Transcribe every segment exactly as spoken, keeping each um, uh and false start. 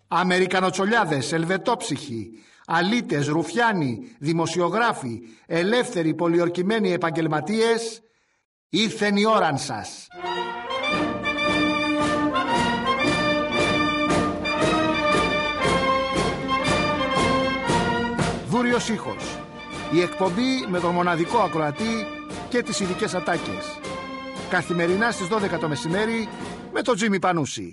Αμερικανοτσολιάδες, ελβετόψυχοι, αλήτες, ρουφιάνοι, δημοσιογράφοι, ελεύθεροι πολιορκημένοι επαγγελματίες, ήρθεν η ώραν σας. Δούριος ήχος. Η εκπομπή με τον μοναδικό ακροατή και τις ειδικές ατάκες. Καθημερινά στις δώδεκα το μεσημέρι με τον Τζίμι Πανούση.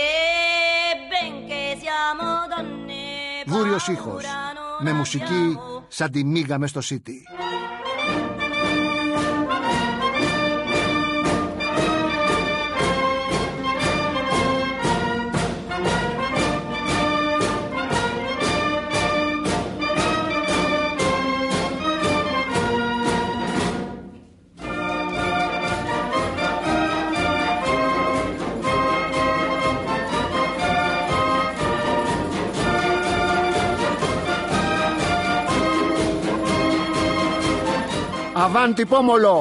Δούριος ήχος. Με μουσική σαν τη μίγα μες στο City. Avanti pomolo!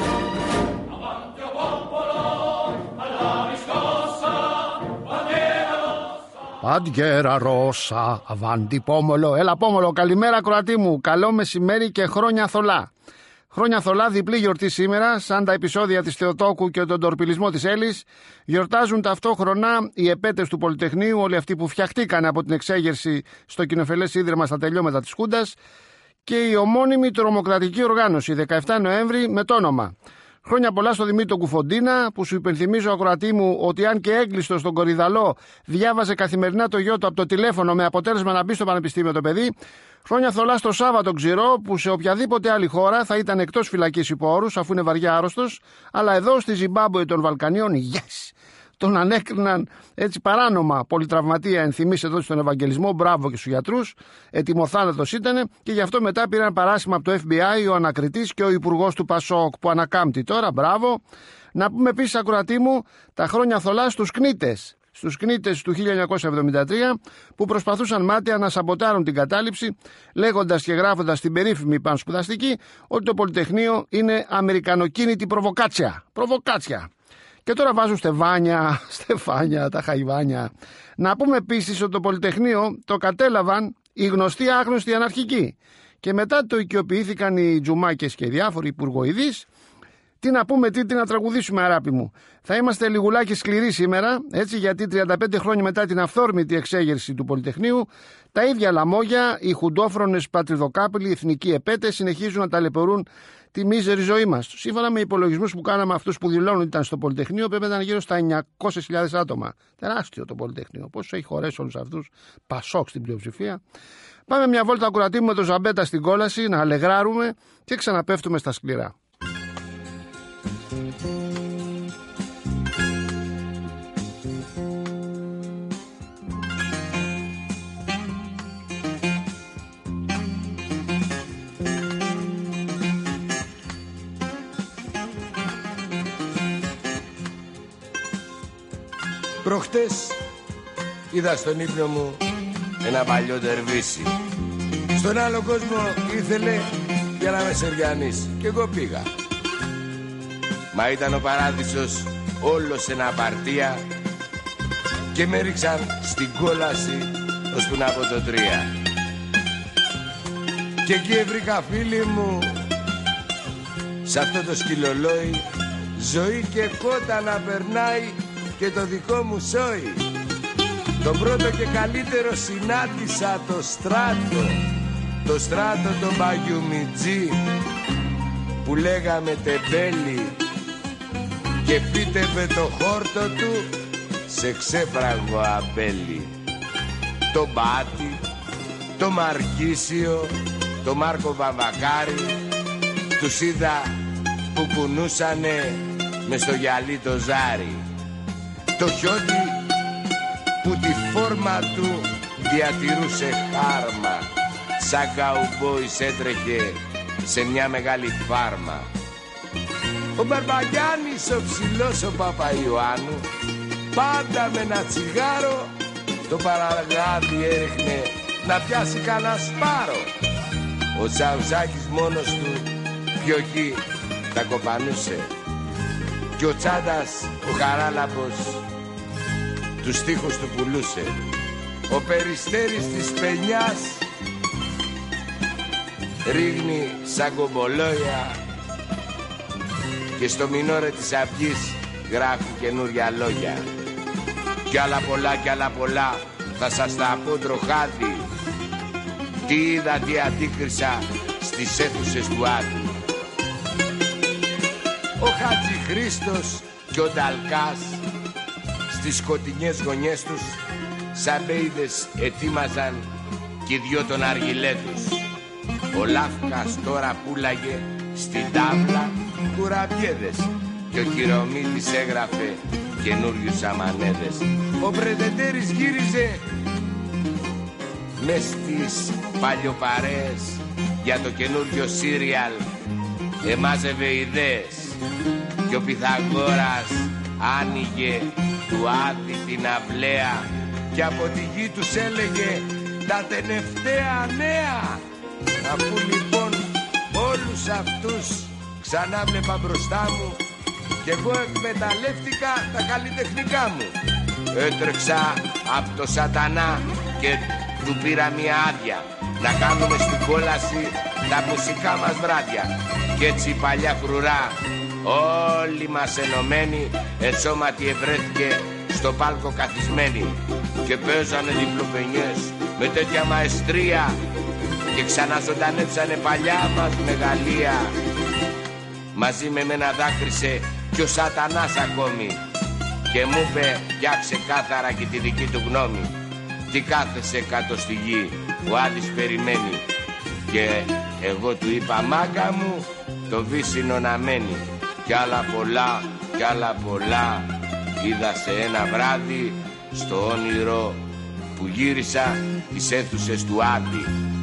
Avanti o popolo, alla riscossa, bandiera rossa. Bandiera rossa, avanti pomolo. Έλα πόμολο, καλημέρα Κροατή μου. Καλό μεσημέρι και χρόνια θολά. Χρόνια θολά, διπλή γιορτή σήμερα, σαν τα επεισόδια της Θεοτόκου και τον τορπιλισμό της Έλλης. Γιορτάζουν ταυτόχρονα οι επέτες του Πολυτεχνείου, όλοι αυτοί που φτιαχτήκαν από την εξέγερση στο κοινοφελές ίδρυμα στα τελειώματα της Χούντας, και η ομώνυμη τρομοκρατική οργάνωση δεκαεφτά Νοέμβρη με το όνομα. Χρόνια πολλά στο Δημήτρη Κουφοντίνα, που σου υπενθυμίζω ακροατή μου ότι αν και έγκλειστο στον Κορυδαλό διάβαζε καθημερινά το γιο του από το τηλέφωνο με αποτέλεσμα να μπει στο πανεπιστήμιο το παιδί. Χρόνια θολά στο Σάββατο Ξηρό, που σε οποιαδήποτε άλλη χώρα θα ήταν εκτός φυλακής υπό όρους, αφού είναι βαριά άρρωστος, αλλά εδώ στη Ζιμπάμπουε των Βαλκανίων, yes! Τον ανέκριναν έτσι παράνομα πολυτραυματία, ενθυμίσε εδώ στον Ευαγγελισμό. Μπράβο και στους γιατρούς. Ετοιμοθάνατος ήτανε και γι' αυτό μετά πήραν παράσημα από το εφ μπι άι ο ανακριτής και ο υπουργός του Πασόκ που ανακάμπτει τώρα. Μπράβο. Να πούμε επίσης, ακροατή μου, τα χρόνια θολά στους κνίτες. Στους κνίτες του χίλια εννιακόσια εβδομήντα τρία που προσπαθούσαν μάταια να σαμποτάρουν την κατάληψη, λέγοντας και γράφοντας την περίφημη πανσπουδαστική ότι το Πολυτεχνείο είναι αμερικανοκίνητη προβοκάτσια. Προβοκάτσια. Και τώρα βάζουν στεφάνια, στεφάνια, τα χαϊβάνια. Να πούμε επίσης ότι το Πολυτεχνείο το κατέλαβαν οι γνωστοί άγνωστοι αναρχικοί. Και μετά το οικειοποιήθηκαν οι Τζουμάκες και οι διάφοροι υπουργοειδείς. Τι να πούμε, τι, τι να τραγουδήσουμε, αγάπη μου. Θα είμαστε λιγουλάκι σκληροί σήμερα, έτσι, γιατί τριάντα πέντε χρόνια μετά την αυθόρμητη εξέγερση του Πολυτεχνείου, τα ίδια λαμόγια, οι χουντόφρονες πατριδοκάπηλοι, οι εθνικοί επέτες συνεχίζουν να ταλαιπωρούν τη μίζερη ζωή μας. Σύμφωνα με υπολογισμούς που κάναμε, αυτούς που δηλώνουν ότι ήταν στο Πολυτεχνείο, πρέπει να ήταν γύρω στα εννιακόσιες χιλιάδες άτομα. Τεράστιο το Πολυτεχνείο. Πόσο έχει χωρέσει όλους αυτούς, Πασόκ στην πλειοψηφία. Πάμε μια βόλτα ακουρατή με το Ζαμπέτα στην κόλαση, να αλεγράρουμε και ξαναπέφτουμε στα σκληρά. Προχτές είδα στον ύπνο μου ένα παλιό τερβίσι. Στον άλλο κόσμο ήθελε για να με σεριανίσει και εγώ πήγα. Μα ήταν ο παράδεισος όλος ένα απαρτία και με ρίξαν στην κόλαση ώσπου να πω το τρία. Και εκεί βρήκα, φίλοι μου, σε αυτό το σκυλολόι, ζωή και κότα να περνάει και το δικό μου σόι. Το πρώτο και καλύτερο συνάντησα το στράτο, το στράτο το Παγιουμιτζή που λέγαμε τεμπέλη και φύτευε το χόρτο του σε ξέφραγο αμπέλι. Το Μπάτι, το Μαρκίσιο, το Μάρκο Βαμβακάρη, τους είδα που κουνούσανε μες στο γυαλί το ζάρι. Το Χιώτη που τη φόρμα του διατηρούσε χάρμα, σαν καουμπόης έτρεχε σε μια μεγάλη φάρμα. Ο Μπαρμπαγιάννης ο ψηλός ο Παπαϊωάννου, πάντα με ένα τσιγάρο το παραγάδι έριχνε να πιάσει κανένα σπάρο. Ο Τσαουσάκης μόνος του πιοχή τα κοπανούσε και ο Τσάντας ο Χαράλαμπος τους στίχους του πουλούσε. ο Περιστέρης της Πενιάς ρίχνει σαν κομπολόια και στο μινόρε της αυγής γράφει καινούρια λόγια. Κι άλλα πολλά κι άλλα πολλά θα σας τα πω τροχάδι. Τι είδα, τι αντίκρισα στις αίθουσες του Άδη. Ο Χάτζη Χρήστος και ο Νταλκάς στις σκοτεινιές γωνιές τους σαν μπέιδες ετοίμαζαν κι οι δυο τον αργυλέ τους. Ο Λάφκας τώρα πουλάγε στην τάβλα κουραμπιέδες και ο Χειρομήτης έγραφε καινούριους αμανέδες. Ο Πρεδεντέρης γύριζε μες στις παλιοπαρέες για το καινούριο σύριαλ, εμάζευε ιδέες και ο Πυθαγόρας άνοιγε του Άδη την αυλαία και από τη γη τους έλεγε τα τελευταία νέα. Αφού λοιπόν όλους αυτούς ξανά βλέπα μπροστά μου και εγώ εκμεταλλεύτηκα τα καλλιτεχνικά μου. Έτρεξα από το σατανά και του πήρα μια άδεια να κάνουμε στην κόλαση τα μουσικά μας βράδια. Κι έτσι η παλιά φρουρά όλοι μας ενωμένοι ενσώματι ευρέθηκε στο πάλκο καθισμένη και παίζανε διπλοπενιές με τέτοια μαεστρία και ξαναζωντανέψανε παλιά μας μεγαλεία. Μαζί με μένα δάκρυσε κι ο σατανάς ακόμη και μου είπε πια ξεκάθαρα και τη δική του γνώμη. Τι κάθεσαι κάτω στη γη, ο Άδης περιμένει. Και εγώ του είπα μάγκα μου το βύσσινο να μένει. Κι άλλα πολλά, κι άλλα πολλά είδα σε ένα βράδυ στο όνειρο που γύρισα τις αίθουσες του Άδη.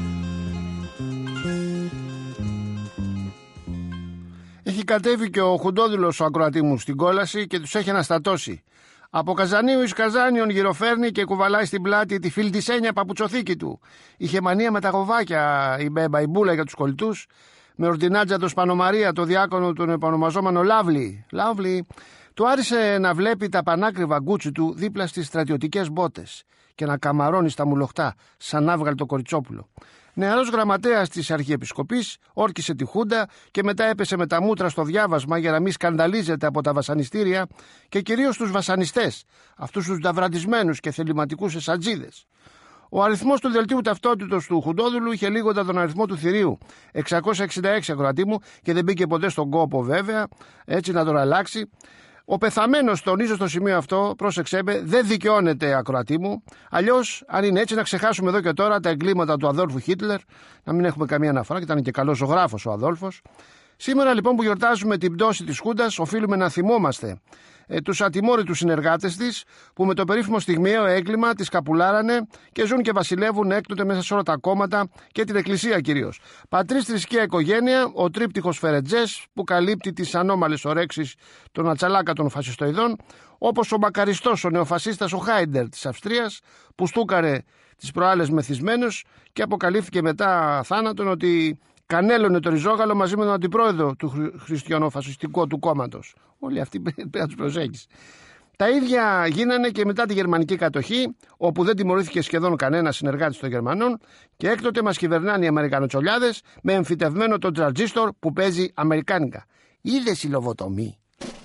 Έχει κατέβει και ο Χουντόδουλος ο ακροατή μου στην κόλαση και τους έχει αναστατώσει. Από Καζανίου εις Καζάνιον γυροφέρνει και κουβαλάει στην πλάτη τη φιλτισένια παπουτσοθήκη του. Είχε μανία με τα γοβάκια η Μπέμπα η Μπούλα για τους κολλητούς. Με ορτινάτζα το Σπανομαρία, το διάκονο τον επωνομαζόμενο Λάβλι. Λάβλι του άρεσε να βλέπει τα πανάκριβα γκούτσι του δίπλα στις στρατιωτικές μπότες και να καμαρώνει στα μουλοχτά σαν άβγαλτο κοριτσόπουλο. Νεαρός γραμματέας της Αρχιεπισκοπής όρκισε τη Χούντα και μετά έπεσε με τα μούτρα στο διάβασμα για να μην σκανδαλίζεται από τα βασανιστήρια και κυρίως τους βασανιστές, αυτούς τους νταβραντισμένους και θεληματικούς εσατζίδες. Ο αριθμός του δελτίου ταυτότητος του Χουντόδουλου είχε λίγοντα τον αριθμό του θηρίου. εξακόσια εξήντα έξι ακροατή μου και δεν μπήκε ποτέ στον κόπο βέβαια, έτσι να τον αλλάξει. Ο πεθαμένος, τονίζω στο σημείο αυτό, πρόσεξέ με, δεν δικαιώνεται ακροατή μου. Αλλιώς, αν είναι έτσι, να ξεχάσουμε εδώ και τώρα τα εγκλήματα του Αδόλφου Χίτλερ, να μην έχουμε καμία αναφορά, και ήταν και καλός ζωγράφος ο Αδόλφος. Σήμερα λοιπόν που γιορτάζουμε την πτώση της Χούντας, οφείλουμε να θυμόμαστε ε, τους ατιμόρυτους συνεργάτες της που με το περίφημο στιγμιαίο έγκλημα τις καπουλάρανε και ζουν και βασιλεύουν έκτοτε μέσα σε όλα τα κόμματα και την εκκλησία κυρίως. Πατρίς, θρησκεία, οικογένεια, ο τρίπτυχος Φερετζές που καλύπτει τις ανώμαλες ορέξεις των ατσαλάκα των φασιστοειδών, όπως ο μακαριστός ο νεοφασίστας ο Χάιντερ της Αυστρίας που στούκαρε τις προάλλες μεθυσμένους και αποκαλύφθηκε μετά θάνατον ότι κανέλωνε το ριζόγαλο μαζί με τον αντιπρόεδρο του χριστιανοφασιστικού του κόμματος. Όλοι αυτοί πρέπει να τους προσέχεις. Τα ίδια γίνανε και μετά τη γερμανική κατοχή, όπου δεν τιμωρήθηκε σχεδόν κανένα συνεργάτης των Γερμανών και έκτοτε μας κυβερνάνε οι Αμερικανοτσολιάδες με εμφυτευμένο τον τραντζίστορ που παίζει αμερικάνικα. Είδες η λοβοτομή.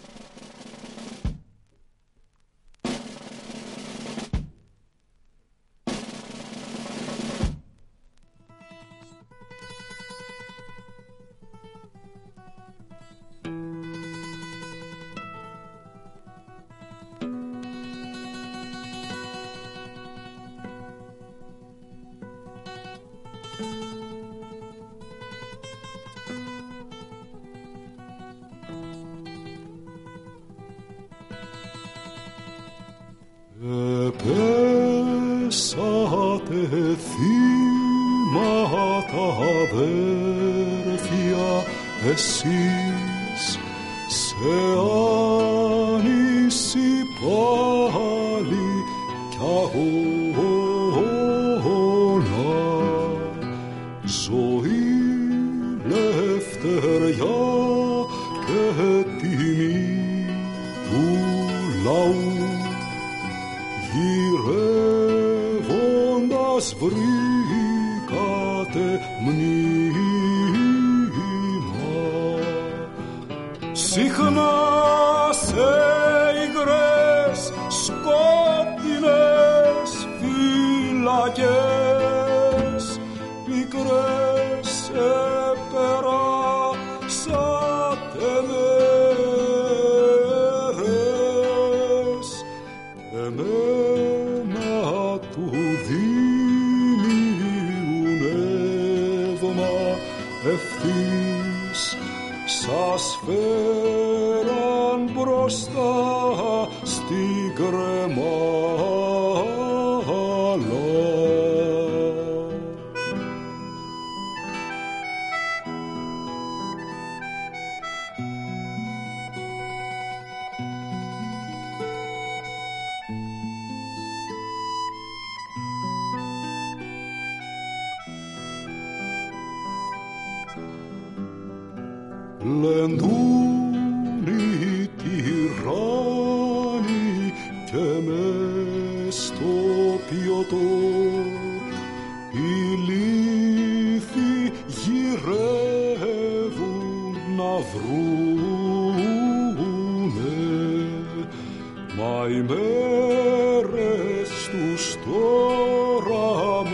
Επέσατε θύματα αδέρφια εσείς σε άνηση πάλι κι αγώνα ζωή, λευτεριά και τιμή του λαού γυρεύω μας βρήκατε μνήμα. Συχνά σε υγρές σκότεινες φυλακές πικρές επεράσατε μέρες. Εμένα του δίνει νεύμα ευθύς σας φέραν μπροστά στην κρεμάλα. Λεντούν οι τυράννοι και μες στο πιωτό οι λύθοι γυρεύουν να βρούνε, μα οι μέρες τους τώρα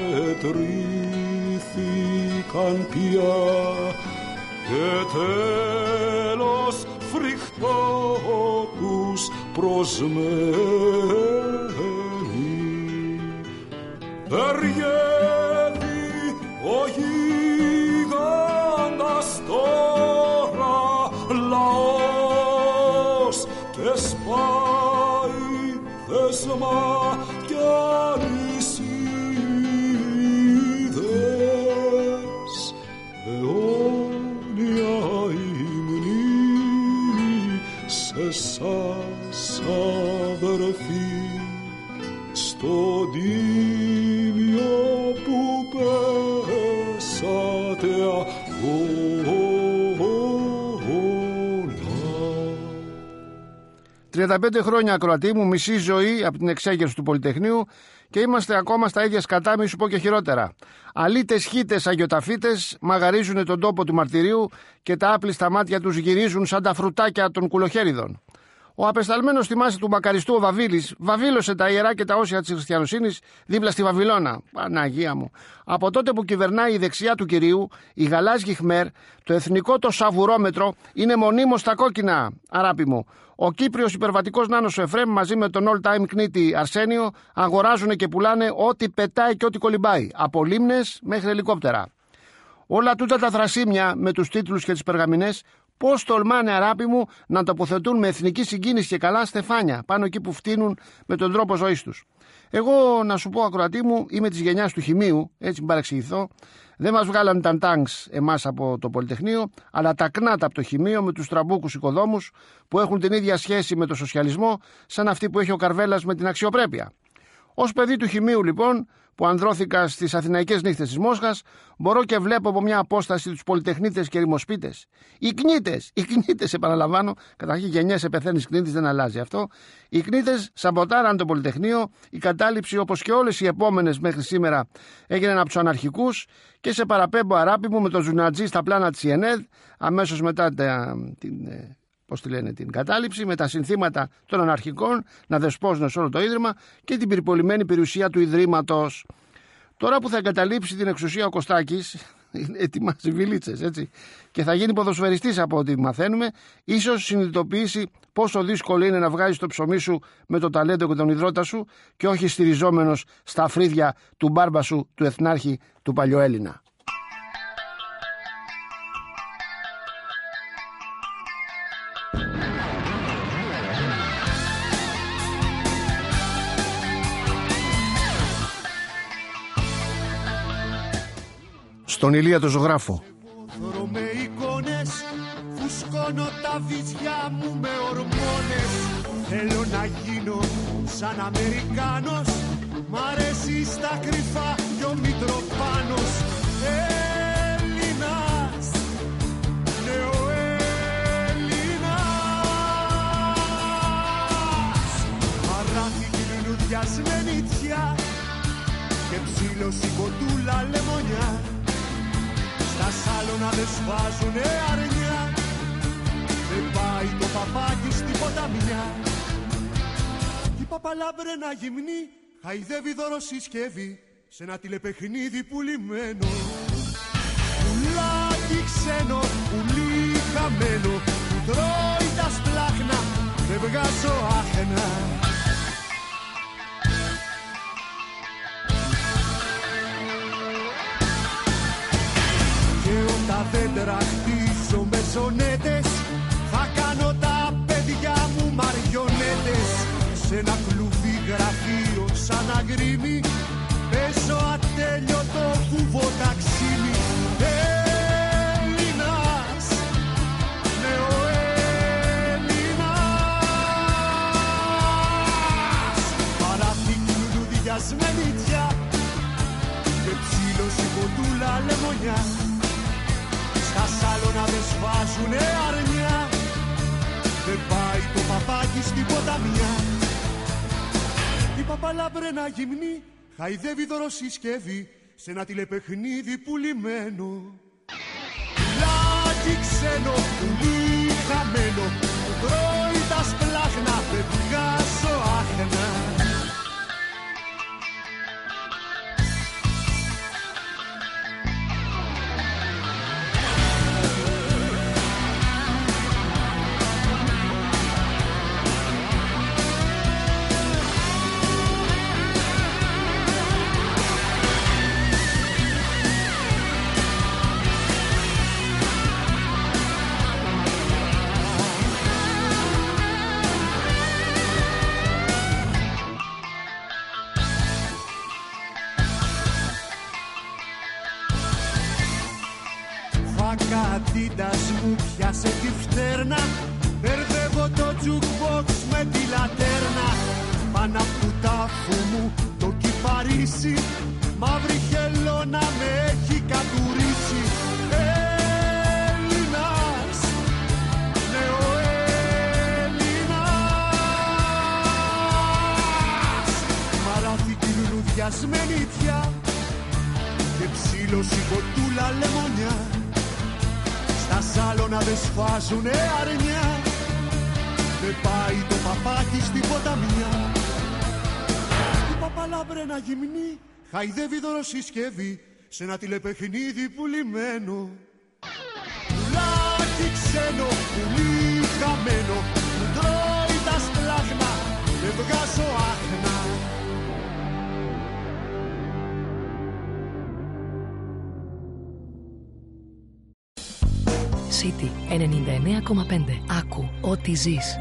μετρήθηκαν πια και τέλος φρικτό τους προσμένει. Περιέδει ο γίγαντας τώρα λαός και σπάει δεσμά κι αλυσίδες. Αιώνια η μνήμη σε σας αδερφοί, στο τίμιο που πέσατε αγώνα. τριάντα πέντε χρόνια ακροατή μου, μισή ζωή από την εξέγερση του Πολυτεχνείου και είμαστε ακόμα στα ίδια σκατά, μη σου πω και χειρότερα. Αλίτες, χίτες, αγιοταφίτες μαγαρίζουν τον τόπο του μαρτυρίου και τα άπλιστα μάτια τους γυρίζουν σαν τα φρουτάκια των κουλοχέριδων. Ο απεσταλμένος στη μάση του μακαριστού ο Βαβίλης βαβήλωσε τα ιερά και τα όσια της χριστιανοσύνης δίπλα στη Βαβυλώνα. Παναγία μου. Από τότε που κυβερνάει η δεξιά του κυρίου, η γαλάζιοι Χμέρ, το εθνικό το σαβουρόμετρο είναι μονίμως στα κόκκινα, αράπη μου. Ο Κύπριος υπερβατικός νάνος ο Εφρέμ μαζί με τον all-time κνίτη Αρσένιο αγοράζουν και πουλάνε ό,τι πετάει και ό,τι κολυμπάει. Από λίμνες μέχρι ελικόπτερα. Όλα τούτα τα θρασίμια με τους τίτλους και τις περγαμηνές, πώς τολμάνε, αράπη μου, να τοποθετούν με εθνική συγκίνηση και καλά στεφάνια πάνω εκεί που φτύνουν με τον τρόπο ζωής τους. Εγώ, να σου πω, ακροατή μου, είμαι της γενιάς του χημείου, έτσι μην παρεξηγηθώ. Δεν μας βγάλαν τα τάγκς εμάς από το Πολυτεχνείο, αλλά τα κνάτα από το χημείο με τους τραμπούκους οικοδόμους που έχουν την ίδια σχέση με το σοσιαλισμό σαν αυτή που έχει ο Καρβέλας με την αξιοπρέπεια. Ως παιδί του χημείου, λοιπόν, που ανδρώθηκα στις αθηναϊκές νύχτες της Μόσχας, μπορώ και βλέπω από μια απόσταση τους πολυτεχνίτες και ρημοσπίτες. Οι κνίτες, οι κνίτες, επαναλαμβάνω, καταρχήν γεννιέσαι, πεθαίνεις κνίτης, δεν αλλάζει αυτό. Οι κνίτες σαμποτάραν το Πολυτεχνείο, η κατάληψη όπως και όλες οι επόμενες μέχρι σήμερα έγιναν από τους αναρχικούς και σε παραπέμπω, αράπη μου, με τον Ζουνατζή στα πλάνα της ΙΕΝΕΔ, αμέσως μετά τα, την. Πώς τη λένε, την κατάληψη, με τα συνθήματα των αναρχικών να δεσπόζουν σε όλο το ίδρυμα και την περιπολημένη περιουσία του ιδρύματος. Τώρα που θα εγκαταλείψει την εξουσία ο Κωστάκης, ετοιμάζει βιλίτσες, έτσι, και θα γίνει ποδοσφαιριστής από ό,τι μαθαίνουμε, ίσως συνειδητοποιήσει πόσο δύσκολο είναι να βγάζεις το ψωμί σου με το ταλέντο και τον ιδρώτα σου και όχι στηριζόμενος στα φρύδια του μπάρμπα σου, του εθνάρχη, του Παλιοέλληνα. Στον Ηλία το ζωγράφο. Με εικόνες, φουσκώνω τα βυζιά μου με ορμόνες. Θέλω να γίνω σαν Αμερικάνος, μ' αρέσει στα κρυφά κι ο Μητροπάνος. Έλληνας, ναι ο Έλληνας. Παράθη την λουδιασμένη τιά και ψήλωση κοτούλα λεμονιά, στα σάλωνα δεν σφάζουνε αρνιά, δεν πάει το παπάκι στην ποταμιά. Η παπαλάμπρενα γυμνή χαϊδεύει δωροσυσκεύη σε ένα τηλεπαιχνίδι πουλημένο. Πουλάκι ξένο, πουλί χαμένο, που τρώει τα σπλάχνα, δεν βγάζω άχνα. Και όταν δεν τραχτίζω με σονέτες, θα κάνω τα παιδιά μου μαριονέτες. Σε ένα κλουβί γραφείο σαν αγκρίμι, παίζω ατέλειωτο φούβο ταξίμι. Έλληνας, νεοέλληνας, παράθηκη λουλουδιασμένη τιά και ψήλωση κοντούλα λεμονιά, στα σάλωνα δεν σβάζουνε αρνιά, δεν πάει το παπάκι στην ποταμιά. Η παπαλάμπρενα γυμνή χαϊδεύει δωροσυσκεύη σε ένα τηλεπαιχνίδι πουλημένο. Πουλάκι ξένο, πουλί χαμένο, που τρώει τα σπλάχνα, δεν βγάζω άχνα. Κατήτας μου πιάσε τη φτέρνα, μπερδεύω το jukebox με τη λατέρνα. Πάνω απ' του τάφου μου το κυπαρίσι, μαύρη χελώνα με έχει κατουρίσει. Έλληνας, νεοέλληνας, μαράθηκη λουλουδιασμένη τιά και ψήλωση κοτούλα λεμονιά, στα σάλωνα δεν σφάζουνε αρνιά, δεν πάει το παπάκι στην ποταμιά. Η παπαλάμπρενα γυμνή χαϊδεύει δωροσυσκεύη σε ένα τηλεπαιχνίδι πουλημένο. Πουλάκι ξένο, πουλί χαμένο, που τρώει τα σπλάχνα, δεν βγάζω άχνα. City ενενήντα εννέα κόμμα πέντε. Άκου ό,τι ζεις.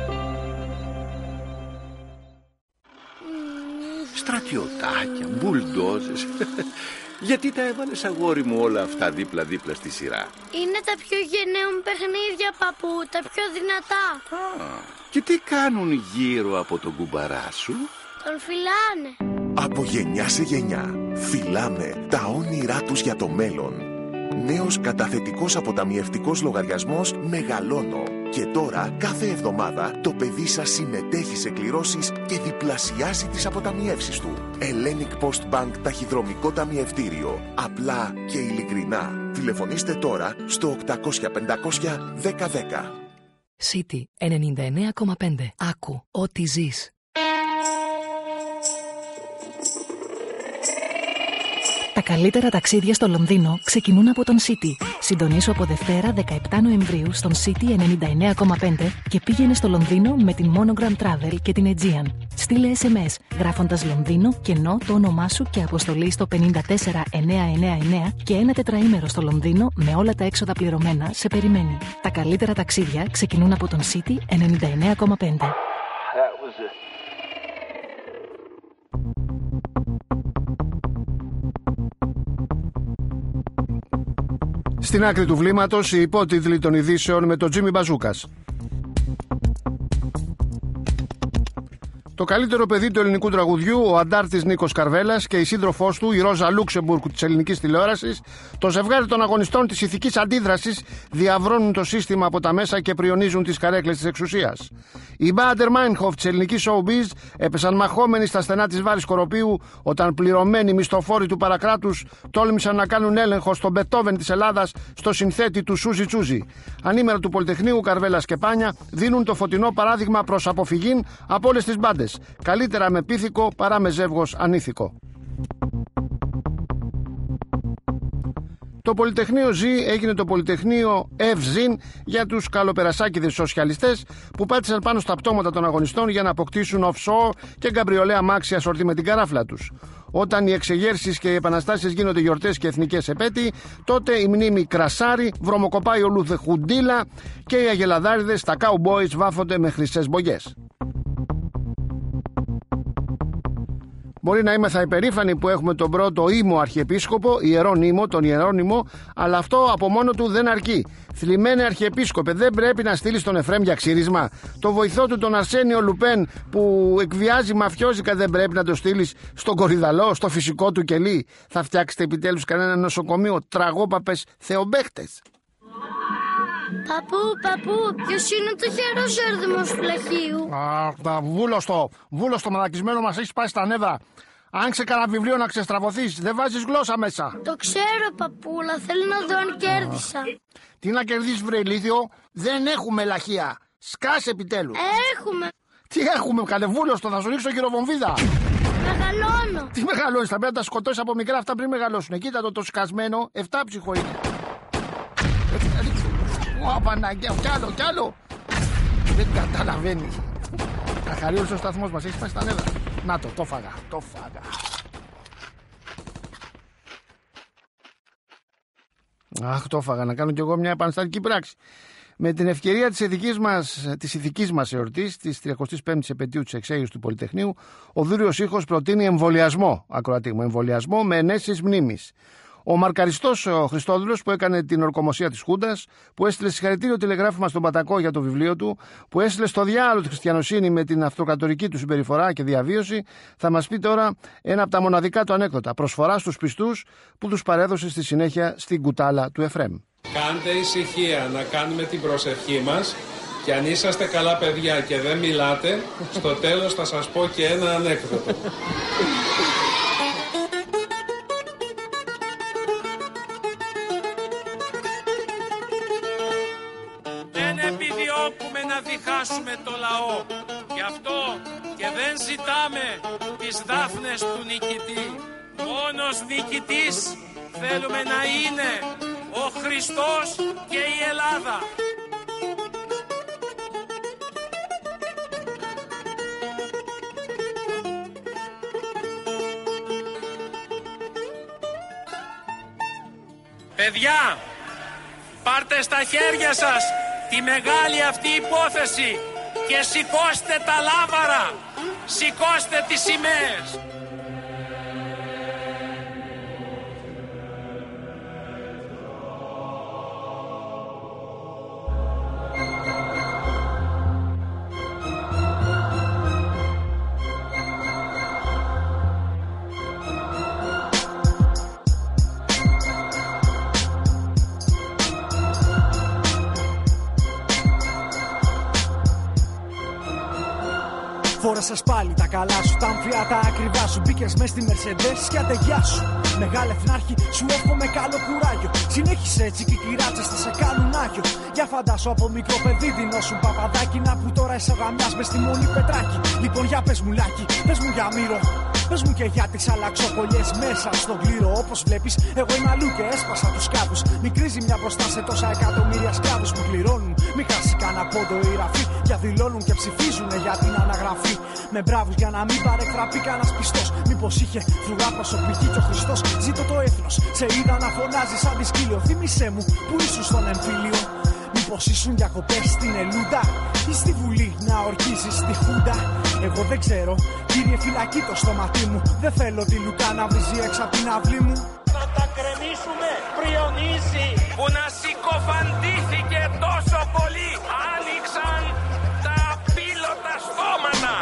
Στρατιωτάκια, μπουλντόζες. Γιατί τα έβαλες, αγόρι μου, όλα αυτά δίπλα-δίπλα στη σειρά? Είναι τα πιο γενναία μου παιχνίδια, παππού, τα πιο δυνατά. Α, και τι κάνουν γύρω από τον κουμπαρά σου? Τον φυλάνε. Από γενιά σε γενιά φυλάμε τα όνειρά τους για το μέλλον. Νέος καταθετικός αποταμιευτικός λογαριασμός Μεγαλώνω. Και τώρα κάθε εβδομάδα το παιδί σας συμμετέχει σε κληρώσεις και διπλασιάζει τις αποταμιεύσεις του. Hellenic Post Bank ταχυδρομικό ταμιευτήριο. Απλά και ειλικρινά. Τηλεφωνήστε τώρα στο οκτακόσια πεντακόσια δέκα δέκα. City ενενήντα εννέα κόμμα πέντε. Άκου ό,τι ζεις. Τα καλύτερα ταξίδια στο Λονδίνο ξεκινούν από τον City. Συντονίσου από Δευτέρα δεκαεπτά Νοεμβρίου στον City ενενήντα εννέα κόμμα πέντε και πήγαινε στο Λονδίνο με την Monogram Travel και την Aegean. Στείλε ες εμ ες γράφοντας Λονδίνο, κενό, το όνομά σου και αποστολή στο πενήντα τέσσερα εννιακόσια ενενήντα εννέα και ένα τετραήμερο στο Λονδίνο με όλα τα έξοδα πληρωμένα σε περιμένει. Τα καλύτερα ταξίδια ξεκινούν από τον City ενενήντα εννέα κόμμα πέντε. Στην άκρη του βλήματος οι υπότιτλοι των ειδήσεων με τον Τζίμι Μπαζούκας. Το καλύτερο παιδί του ελληνικού τραγουδιού, ο αντάρτης Νίκος Καρβέλας και η σύντροφός του, η Ρόζα Λούξεμπουργκ της ελληνικής τηλεόρασης, το ζευγάρι των αγωνιστών της ηθικής αντίδρασης, διαβρώνουν το σύστημα από τα μέσα και πριονίζουν τις καρέκλες της εξουσίας. Οι Μπάντερ Μάινχοφ της ελληνικής showbiz έπεσαν μαχόμενοι στα στενά της Βάρης Κοροπίου όταν πληρωμένοι μισθοφόροι του παρακράτους τόλμησαν να κάνουν έλεγχο στον Μπετόβεν της Ελλάδας, στο συνθέτη του Σούζι Τσούζι. Ανήμερα του Πολυτεχνείου, Καρβέλας και Πάνια δίνουν το φωτεινό παράδειγμα προς αποφυγήν από όλες τις μπάντες. Καλύτερα με πίθηκο παρά με ζεύγος ανήθικο. Το Πολυτεχνείο Ζ έγινε το Πολυτεχνείο Ευζήν για τους καλοπερασάκηδες σοσιαλιστές που πάτησαν πάνω στα πτώματα των αγωνιστών για να αποκτήσουν offshore και γκαμπριολέ αμάξια σορτή με την καράφλα τους. Όταν οι εξεγέρσεις και οι επαναστάσεις γίνονται γιορτές και εθνικές επέτειοι, τότε η μνήμη κρασάρει, βρωμοκοπάει ο Λουδεχουντίλα και οι αγελαδάριδες, τα cowboys, βάφονται με χρυσές μπογιές. Μπορεί να είμεθα υπερήφανοι που έχουμε τον πρώτο ήμο αρχιεπίσκοπο, ιερόν ήμο, τον Ιερώνυμο, αλλά αυτό από μόνο του δεν αρκεί. Θλιμμένε αρχιεπίσκοπε, δεν πρέπει να στείλει τον Εφραίμ για ξύρισμα. Το βοηθό του τον Αρσένιο Λουπέν που εκβιάζει μαφιόζικα δεν πρέπει να το στείλει στον Κορυδαλό, στο φυσικό του κελί. Θα φτιάξετε επιτέλους κανένα νοσοκομείο τραγόπαπες θεομπαίχτες. Παππού, παππού, ποιος είναι το χερός δημοσφυλακίου? Α, βούλωστο, βούλωστο μαλακισμένο, μας έχεις πάει στα νεύρα. Άνοιξε κανένα βιβλίο να ξεστραβωθείς, δεν βάζεις γλώσσα μέσα. Το ξέρω, παππούλα, θέλω να δω αν κέρδισα. Τι να κερδίσεις, βρε ηλίθιο, δεν έχουμε λαχεία. Σκάσε επιτέλους. Έχουμε. Τι έχουμε, καλέ, βούλωστο, θα σου ρίξω γυροβομβίδα. Μεγαλώνω. Τι μεγαλώνεις, θα πρέπει να τα σκοτώσεις από μικρά αυτά πριν μεγαλώσουν. Κοίτα το, το σκασμένο, εφτάψυχο είναι. Ω, Παναγία, κι άλλο, κι άλλο. Δεν καταλαβαίνεις. Αχαρίως ο σταθμός μας, έχεις πάει στα νεύρα. Να το, το φάγα, το φάγα. Αχ, το φάγα, να κάνω κι εγώ μια επαναστατική πράξη. Με την ευκαιρία της ηθικής μας, της ηθικής μας εορτής, της τριακοστής πέμπτης επετείου της εξέγερσης του Πολυτεχνείου, ο Δούριος Ήχος προτείνει εμβολιασμό, ακροατή μου, εμβολιασμό με ενέσεις μνήμης. Ο μαρκαριστός ο Χριστόδουλος που έκανε την ορκομοσία της Χούντας, που έστειλε συγχαρητήριο τηλεγράφημα στον Πατακό για το βιβλίο του, που έστειλε στο διάλογο τη χριστιανοσύνη με την αυτοκρατορική του συμπεριφορά και διαβίωση, θα μας πει τώρα ένα από τα μοναδικά του ανέκδοτα, προσφορά στους πιστούς που τους παρέδωσε στη συνέχεια στην κουτάλα του Εφραίμ. Κάντε ησυχία να κάνουμε την προσευχή μας και αν είσαστε καλά παιδιά και δεν μιλάτε, στο τέλος θα σας πω και ένα ανέκδοτο. διχάσουμε το λαό. Γι' αυτό και δεν ζητάμε τις δάφνες του νικητή. Μόνος νικητής θέλουμε να είναι ο Χριστός και η Ελλάδα. Παιδιά, πάρτε στα χέρια σας τη μεγάλη αυτή υπόθεση και σηκώστε τα λάβαρα, σηκώστε τις σημαίες. Φόρασες πάλι τα καλά σου, τα αμφιά τα ακριβά σου. Μπήκες μες στη Mercedes και αντεγιά σου. Μεγάλε εθνάρχη, σου εύχομαι καλό κουράγιο. Συνέχισε έτσι και οι κυράτσες θα σε κάνουν άγιο. Για φαντάσου από μικρό παιδί δεινώσουν παπαδάκι. Να που τώρα είσαι γαμιάς μες στη μόνη πετράκι. Λοιπόν για πες μου λάκι, πες μου για μύρο. Πες μου και για τις αλλαξοκολλιές μέσα στον κλήρο. Όπως βλέπεις, εγώ είμαι αλλού και έσπασα τους κάπους. Μικρή μια μπροστά σε τόσα εκατομμύρια σκλάβους που πληρώνουν. Μη χάσει κανένα πόντο η ραφή. Διαδηλώνουν και ψηφίζουνε για την αναγραφή. Με μπράβους για να μην παρεκτραπεί κανένας πιστός. Μήπως είχε φρουρά προσωπική και ο Χριστός. Ζήτω το έθνος, σε είδα να φωνάζει σαν δυσκύλιο. Θύμησέ μου που ήσουν στον εμφύλιο. Μήπως ήσουν διακοπές στην Ελούντα ή στη Βουλή να ορκίζεις τη Χούντα. Εγώ δεν ξέρω, κύριε φυλακή το στόματί μου. Δεν θέλω τη Λουκά να βρίζει έξω απ' την αυλή μου. Να τα κρεμίσουμε, πριονίζει. Που να συκοφαντήθηκε τόσο πολύ. Άνοιξαν τα πύλωτα στόματα.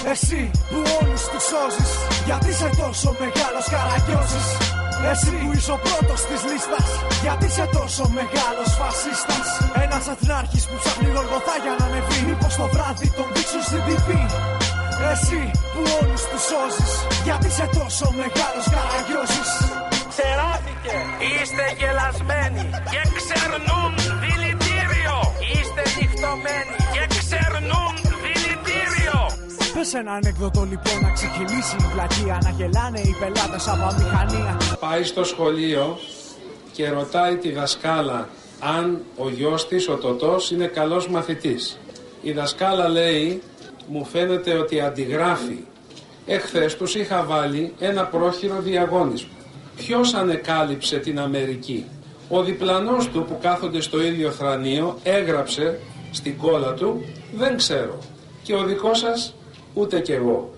Εσύ που όλους τους σώζεις, γιατί είσαι τόσο μεγάλος Καραγκιόζης. Εσύ που είσαι ο πρώτος της λίστας, γιατί είσαι τόσο μεγάλος φασίστας. Ένας εθνάρχης που ψάχνει Γολγοθά για να ανεβεί, μήπως το βράδυ τον δείξουν στην τι βι. Εσύ που όλους τους σώζεις, γιατί είσαι τόσο μεγάλος Καραγκιόζης. Ξεράθηκε, είστε γελασμένοι και ξερνούν δηλητήριο. Είστε νυχτωμένοι και ξερνούν δηλητήριο. Πες ένα ανεκδοτό λοιπόν να ξεχυλήσει η πλατεία, να γελάνε οι πελάτες από αμηχανία. Πάει στο σχολείο και ρωτάει τη δασκάλα αν ο γιος της, ο Τωτός, είναι καλός μαθητής. Η δασκάλα λέει, μου φαίνεται ότι αντιγράφει. Εχθές τους είχα βάλει ένα πρόχειρο διαγώνισμα. Ποιος ανεκάλυψε την Αμερική? Ο διπλανός του που κάθονται στο ίδιο θρανείο έγραψε στην κόλλα του, δεν ξέρω. Και ο δικός σας, ούτε κι εγώ.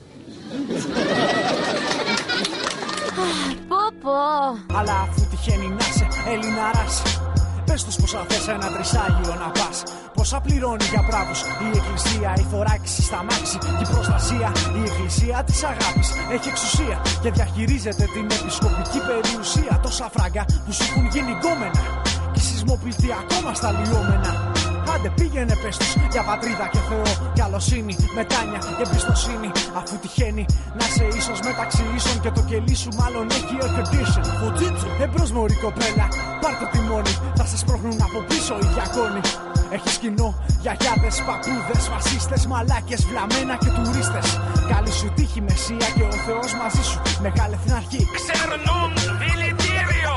Πω πω. Αλλά αφού τυχαίνει να είσαι Ελληναράς, πες τους πόσα θες ένα τρισάγιο να πας. Πόσα πληρώνει για μπράβους η εκκλησία, η θωράκιση στα μάξι και η προστασία. Η εκκλησία της αγάπης έχει εξουσία και διαχειρίζεται την επισκοπική περιουσία. Τόσα φράγκα που σου έχουν γίνει γκόμενα και σεισμοποιηθεί ακόμα στα λιώμενα. Άντε πήγαινε πες τους για πατρίδα και Θεό, καλοσύνη, μετάνια και εμπιστοσύνη. Αφού τυχαίνει να είσαι ίσως μεταξύ ίσων και το κελί σου μάλλον έχει air condition. Φωτίτσο, εμπρός μωρή κοπέλα, πάρ' το τιμόνι, θα σε σπρώχνουν από πίσω οι διακόνοι. Έχεις κοινό, γιαγιάδες, παππούδες, φασίστες, μαλάκες, βλαμμένα και τουρίστες. Καλή σου τύχη Μεσσία και ο Θεός μαζί σου, μεγάλη εθνάρχη. Ξερνούν δηλητήριο.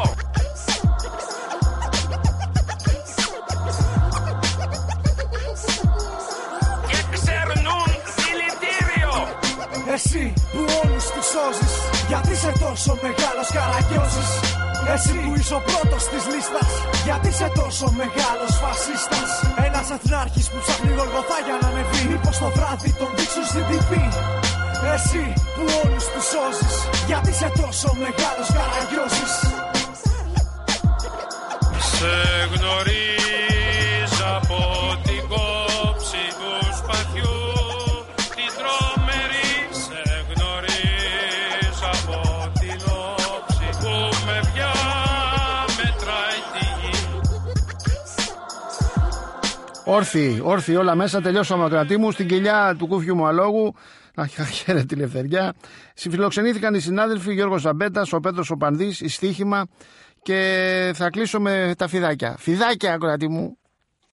Και ξερνούν δηλητήριο. Εσύ που όλους τους σώζεις, γιατί είσαι τόσο μεγάλος Καραγκιόζης. Εσύ που είσαι ο πρώτος της λίστας, γιατί είσαι τόσο μεγάλος φασίστας. Ένας εθνάρχης που ψάχνει Γολγοθά για να ανεβεί, μήπως το βράδυ τον δείξουν στην τι βι. Εσύ που όλους τους σώζεις, γιατί είσαι τόσο μεγάλος Καραγκιόζης. Σε γνωρίζω από την κόψη του σπαθιού, την τρομερή. Σε γνωρίζω από την όψη που με πια μετράει τη γη. Όρθιοι, όρθιοι όλα μέσα. Τελειώσαμε, κρατή μου, στην κοιλιά του Κούφιου μου αλόγου. Να χαίρετε τη ελευθεριά. Συμφιλοξενήθηκαν οι συνάδελφοι Γιώργος Ζαμπέτας, ο Πέτρος ο Πανδής, η Στοίχημα, και θα κλείσω με τα φιδάκια. Φιδάκια, κρατή μου.